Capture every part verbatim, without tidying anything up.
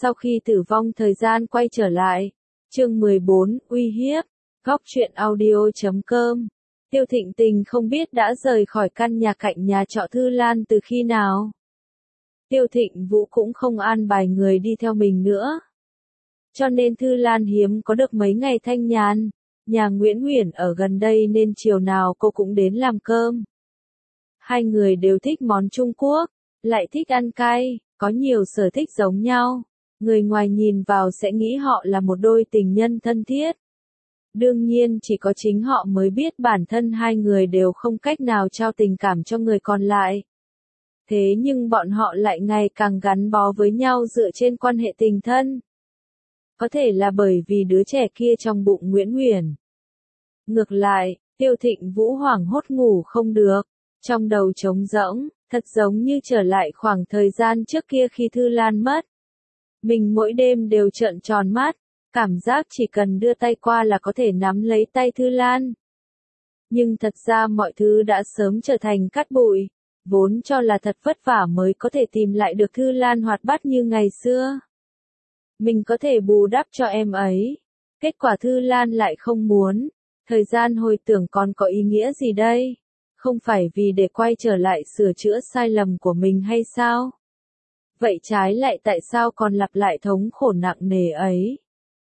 Sau khi tử vong thời gian quay trở lại. Chương mười bốn, uy hiếp. Góc truyện audio chấm com. Tiêu Thịnh Tình không biết đã rời khỏi căn nhà cạnh nhà trọ Thư Lan từ khi nào. Tiêu Thịnh Vũ cũng không an bài người đi theo mình nữa. Cho nên Thư Lan hiếm có được mấy ngày thanh nhàn. Nhà Nguyễn Uyển ở gần đây nên chiều nào cô cũng đến làm cơm. Hai người đều thích món Trung Quốc, lại thích ăn cay, có nhiều sở thích giống nhau. Người ngoài nhìn vào sẽ nghĩ họ là một đôi tình nhân thân thiết. Đương nhiên chỉ có chính họ mới biết bản thân hai người đều không cách nào trao tình cảm cho người còn lại. Thế nhưng bọn họ lại ngày càng gắn bó với nhau dựa trên quan hệ tình thân. Có thể là bởi vì đứa trẻ kia trong bụng Nguyễn Uyển. Ngược lại, Tiêu Thịnh Vũ hoảng hốt ngủ không được, trong đầu trống rỗng, thật giống như trở lại khoảng thời gian trước kia khi Thư Lan mất. Mình mỗi đêm đều trợn tròn mắt, cảm giác chỉ cần đưa tay qua là có thể nắm lấy tay Thư Lan. Nhưng thật ra mọi thứ đã sớm trở thành cát bụi, vốn cho là thật vất vả mới có thể tìm lại được Thư Lan hoạt bát như ngày xưa. Mình có thể bù đắp cho em ấy. Kết quả Thư Lan lại không muốn. Thời gian hồi tưởng còn có ý nghĩa gì đây? Không phải vì để quay trở lại sửa chữa sai lầm của mình hay sao? Vậy trái lại tại sao còn lặp lại thống khổ nặng nề ấy?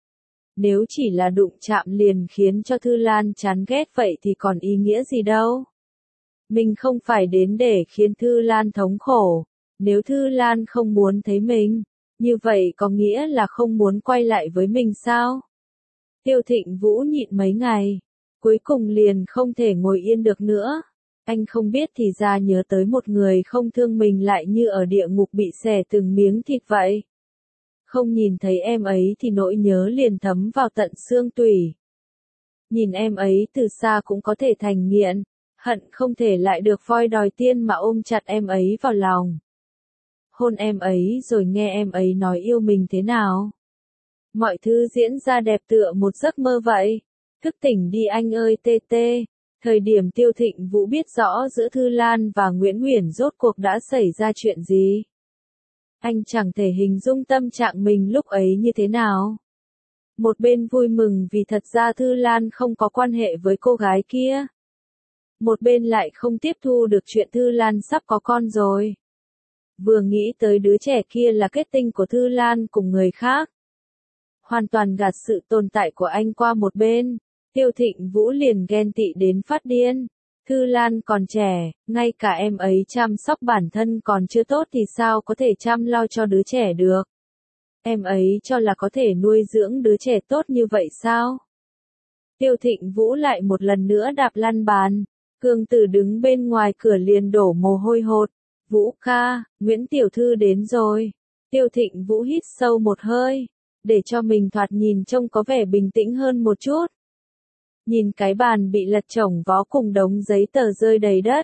Nếu chỉ là đụng chạm liền khiến cho Thư Lan chán ghét vậy thì còn ý nghĩa gì đâu? Mình không phải đến để khiến Thư Lan thống khổ. Nếu Thư Lan không muốn thấy mình, như vậy có nghĩa là không muốn quay lại với mình sao? Tiêu Thịnh Vũ nhịn mấy ngày, cuối cùng liền không thể ngồi yên được nữa. Anh không biết thì ra nhớ tới một người không thương mình lại như ở địa ngục bị xẻ từng miếng thịt vậy. Không nhìn thấy em ấy thì nỗi nhớ liền thấm vào tận xương tủy. Nhìn em ấy từ xa cũng có thể thành nghiện, hận không thể lại được voi đòi tiên mà ôm chặt em ấy vào lòng. Hôn em ấy rồi nghe em ấy nói yêu mình thế nào. Mọi thứ diễn ra đẹp tựa một giấc mơ vậy. Thức tỉnh đi anh ơi tê tê. Thời điểm Tiêu Thịnh Vũ biết rõ giữa Thư Lan và Nguyễn Uyển rốt cuộc đã xảy ra chuyện gì. Anh chẳng thể hình dung tâm trạng mình lúc ấy như thế nào. Một bên vui mừng vì thật ra Thư Lan không có quan hệ với cô gái kia. Một bên lại không tiếp thu được chuyện Thư Lan sắp có con rồi. Vừa nghĩ tới đứa trẻ kia là kết tinh của Thư Lan cùng người khác. Hoàn toàn gạt sự tồn tại của anh qua một bên. Tiêu Thịnh Vũ liền ghen tị đến phát điên. Thư Lan còn trẻ, ngay cả em ấy chăm sóc bản thân còn chưa tốt thì sao có thể chăm lo cho đứa trẻ được. Em ấy cho là có thể nuôi dưỡng đứa trẻ tốt như vậy sao? Tiêu Thịnh Vũ lại một lần nữa đạp lăn bàn. Cương Tử đứng bên ngoài cửa liền đổ mồ hôi hột. Vũ ca, Nguyễn Tiểu Thư đến rồi. Tiêu Thịnh Vũ hít sâu một hơi, để cho mình thoạt nhìn trông có vẻ bình tĩnh hơn một chút. Nhìn cái bàn bị lật chồng vó cùng đống giấy tờ rơi đầy đất.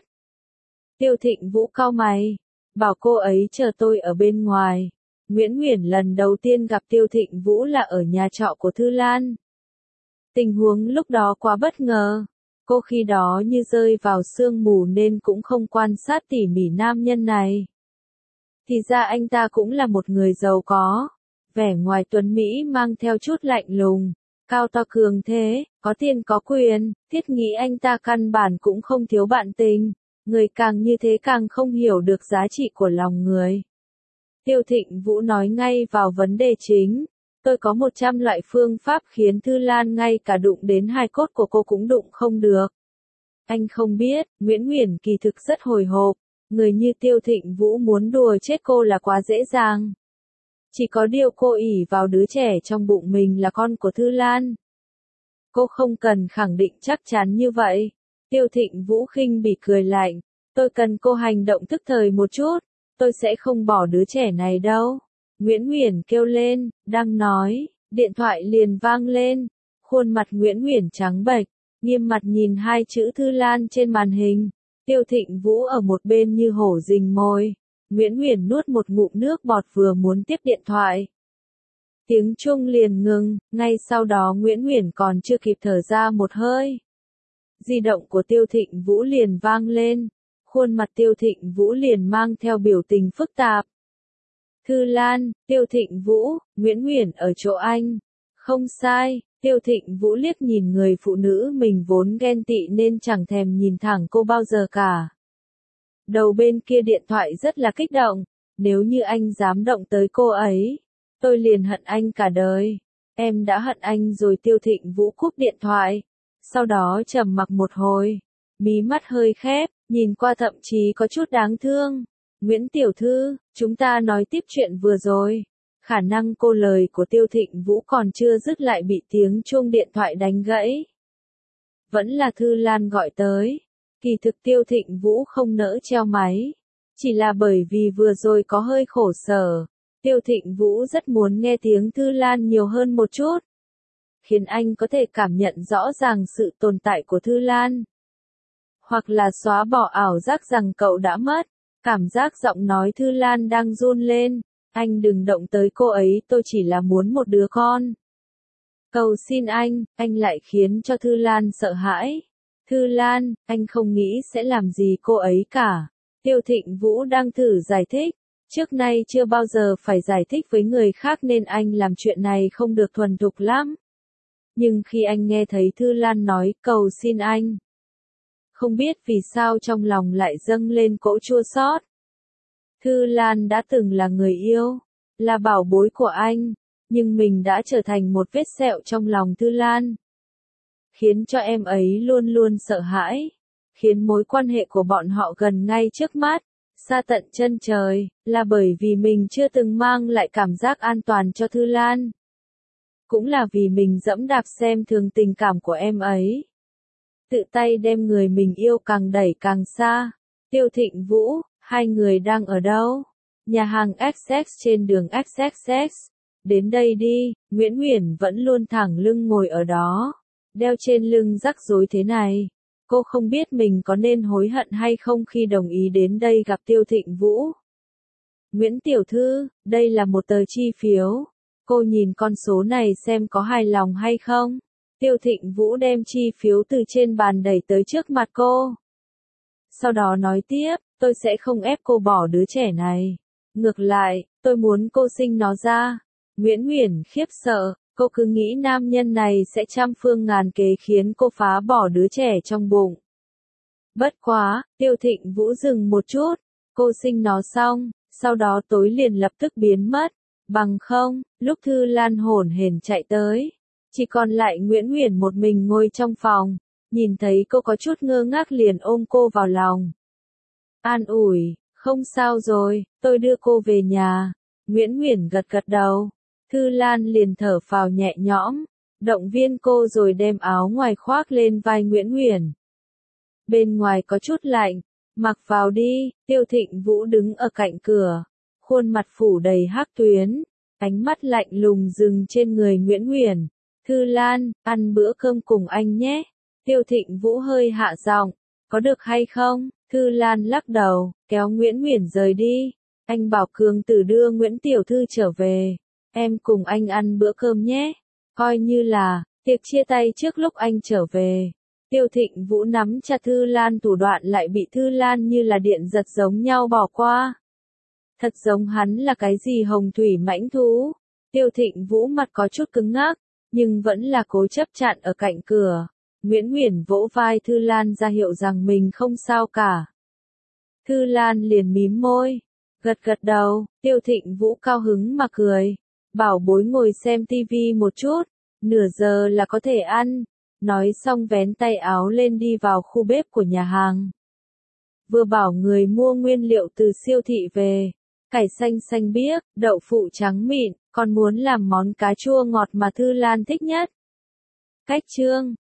Tiêu Thịnh Vũ cau mày, bảo cô ấy chờ tôi ở bên ngoài. Nguyễn Uyển lần đầu tiên gặp Tiêu Thịnh Vũ là ở nhà trọ của Thư Lan. Tình huống lúc đó quá bất ngờ. Cô khi đó như rơi vào sương mù nên cũng không quan sát tỉ mỉ nam nhân này. Thì ra anh ta cũng là một người giàu có. Vẻ ngoài tuấn Mỹ mang theo chút lạnh lùng. Cao to cường thế, có tiền có quyền, thiết nghĩ anh ta căn bản cũng không thiếu bạn tình. Người càng như thế càng không hiểu được giá trị của lòng người. Tiêu Thịnh Vũ nói ngay vào vấn đề chính. Tôi có một trăm loại phương pháp khiến Thư Lan ngay cả đụng đến hài cốt của cô cũng đụng không được. Anh không biết, Nguyễn Uyển kỳ thực rất hồi hộp. Người như Tiêu Thịnh Vũ muốn đùa chết cô là quá dễ dàng. Chỉ có điều cô ỷ vào đứa trẻ trong bụng mình là con của Thư Lan. Cô không cần khẳng định chắc chắn như vậy. Tiêu Thịnh Vũ khinh bỉ cười lạnh. Tôi cần cô hành động tức thời một chút. Tôi sẽ không bỏ đứa trẻ này đâu. Nguyễn Uyển kêu lên, đang nói, điện thoại liền vang lên. Khuôn mặt Nguyễn Uyển trắng bệch, nghiêm mặt nhìn hai chữ Thư Lan trên màn hình. Tiêu Thịnh Vũ ở một bên như hổ rình mồi. Nguyễn Uyển nuốt một ngụm nước bọt vừa muốn tiếp điện thoại. Tiếng chuông liền ngừng, ngay sau đó Nguyễn Uyển còn chưa kịp thở ra một hơi. Di động của Tiêu Thịnh Vũ liền vang lên. Khuôn mặt Tiêu Thịnh Vũ liền mang theo biểu tình phức tạp. Thư Lan, Tiêu Thịnh Vũ, Nguyễn Uyển ở chỗ anh. Không sai, Tiêu Thịnh Vũ liếc nhìn người phụ nữ mình vốn ghen tị nên chẳng thèm nhìn thẳng cô bao giờ cả. Đầu bên kia điện thoại rất là kích động, nếu như anh dám động tới cô ấy, tôi liền hận anh cả đời. Em đã hận anh rồi. Tiêu Thịnh Vũ cúp điện thoại, sau đó trầm mặc một hồi, mí mắt hơi khép, nhìn qua thậm chí có chút đáng thương. Nguyễn tiểu thư, chúng ta nói tiếp chuyện vừa rồi. Khả năng cô lời của Tiêu Thịnh Vũ còn chưa dứt lại bị tiếng chuông điện thoại đánh gãy. Vẫn là Thư Lan gọi tới. Kỳ thực Tiêu Thịnh Vũ không nỡ treo máy, chỉ là bởi vì vừa rồi có hơi khổ sở. Tiêu Thịnh Vũ rất muốn nghe tiếng Thư Lan nhiều hơn một chút, khiến anh có thể cảm nhận rõ ràng sự tồn tại của Thư Lan. Hoặc là xóa bỏ ảo giác rằng cậu đã mất. Cảm giác giọng nói Thư Lan đang run lên. Anh đừng động tới cô ấy, tôi chỉ là muốn một đứa con. Cầu xin anh, anh lại khiến cho Thư Lan sợ hãi. Thư Lan, anh không nghĩ sẽ làm gì cô ấy cả. Tiêu Thịnh Vũ đang thử giải thích. Trước nay chưa bao giờ phải giải thích với người khác nên anh làm chuyện này không được thuần thục lắm. Nhưng khi anh nghe thấy Thư Lan nói cầu xin anh, không biết vì sao trong lòng lại dâng lên cỗ chua xót. Thư Lan đã từng là người yêu, là bảo bối của anh, nhưng mình đã trở thành một vết sẹo trong lòng Thư Lan, khiến cho em ấy luôn luôn sợ hãi, khiến mối quan hệ của bọn họ gần ngay trước mắt, xa tận chân trời, là bởi vì mình chưa từng mang lại cảm giác an toàn cho Thư Lan. Cũng là vì mình dẫm đạp xem thường tình cảm của em ấy. Tự tay đem người mình yêu càng đẩy càng xa. Tiêu Thịnh Vũ, hai người đang ở đâu? Nhà hàng ích ích trên đường ích ích. Đến đây đi. Nguyễn Uyển vẫn luôn thẳng lưng ngồi ở đó, đeo trên lưng rắc rối thế này. Cô không biết mình có nên hối hận hay không khi đồng ý đến đây gặp Tiêu Thịnh Vũ. Nguyễn tiểu thư, đây là một tờ chi phiếu. Cô nhìn con số này xem có hài lòng hay không? Tiêu Thịnh Vũ đem chi phiếu từ trên bàn đẩy tới trước mặt cô. Sau đó nói tiếp, tôi sẽ không ép cô bỏ đứa trẻ này. Ngược lại, tôi muốn cô sinh nó ra. Nguyễn Uyển khiếp sợ, cô cứ nghĩ nam nhân này sẽ trăm phương ngàn kế khiến cô phá bỏ đứa trẻ trong bụng. Bất quá, Tiêu Thịnh Vũ dừng một chút, cô sinh nó xong, sau đó tối liền lập tức biến mất. Bằng không, lúc Thư Lan hổn hển chạy tới, chỉ còn lại Nguyễn Uyển một mình ngồi trong phòng, nhìn thấy cô có chút ngơ ngác liền ôm cô vào lòng. An ủi, không sao rồi, tôi đưa cô về nhà. Nguyễn Uyển gật gật đầu. Thư Lan liền thở phào nhẹ nhõm, động viên cô rồi đem áo ngoài khoác lên vai Nguyễn Uyển. Bên ngoài có chút lạnh, mặc vào đi. Tiêu Thịnh Vũ đứng ở cạnh cửa, khuôn mặt phủ đầy hắc tuyến, ánh mắt lạnh lùng dừng trên người Nguyễn Uyển. Thư Lan, ăn bữa cơm cùng anh nhé. Tiêu Thịnh Vũ hơi hạ giọng, có được hay không? Thư Lan lắc đầu, kéo Nguyễn Uyển rời đi. Anh bảo Cường Tử đưa Nguyễn tiểu thư trở về, em cùng anh ăn bữa cơm nhé. Coi như là tiệc chia tay trước lúc anh trở về. Tiêu Thịnh Vũ nắm chặt Thư Lan, thủ đoạn lại bị Thư Lan như là điện giật giống nhau bỏ qua. Thật giống hắn là cái gì hồng thủy mãnh thú. Tiêu Thịnh Vũ mặt có chút cứng ngắc, nhưng vẫn là cố chấp chặn ở cạnh cửa. Nguyễn Uyển vỗ vai Thư Lan ra hiệu rằng mình không sao cả. Thư Lan liền mím môi, gật gật đầu. Tiêu Thịnh Vũ cao hứng mà cười, bảo bối ngồi xem tivi một chút, nửa giờ là có thể ăn. Nói xong vén tay áo lên đi vào khu bếp của nhà hàng. Vừa bảo người mua nguyên liệu từ siêu thị về, cải xanh xanh biếc, đậu phụ trắng mịn, còn muốn làm món cá chua ngọt mà Thư Lan thích nhất. Cách chương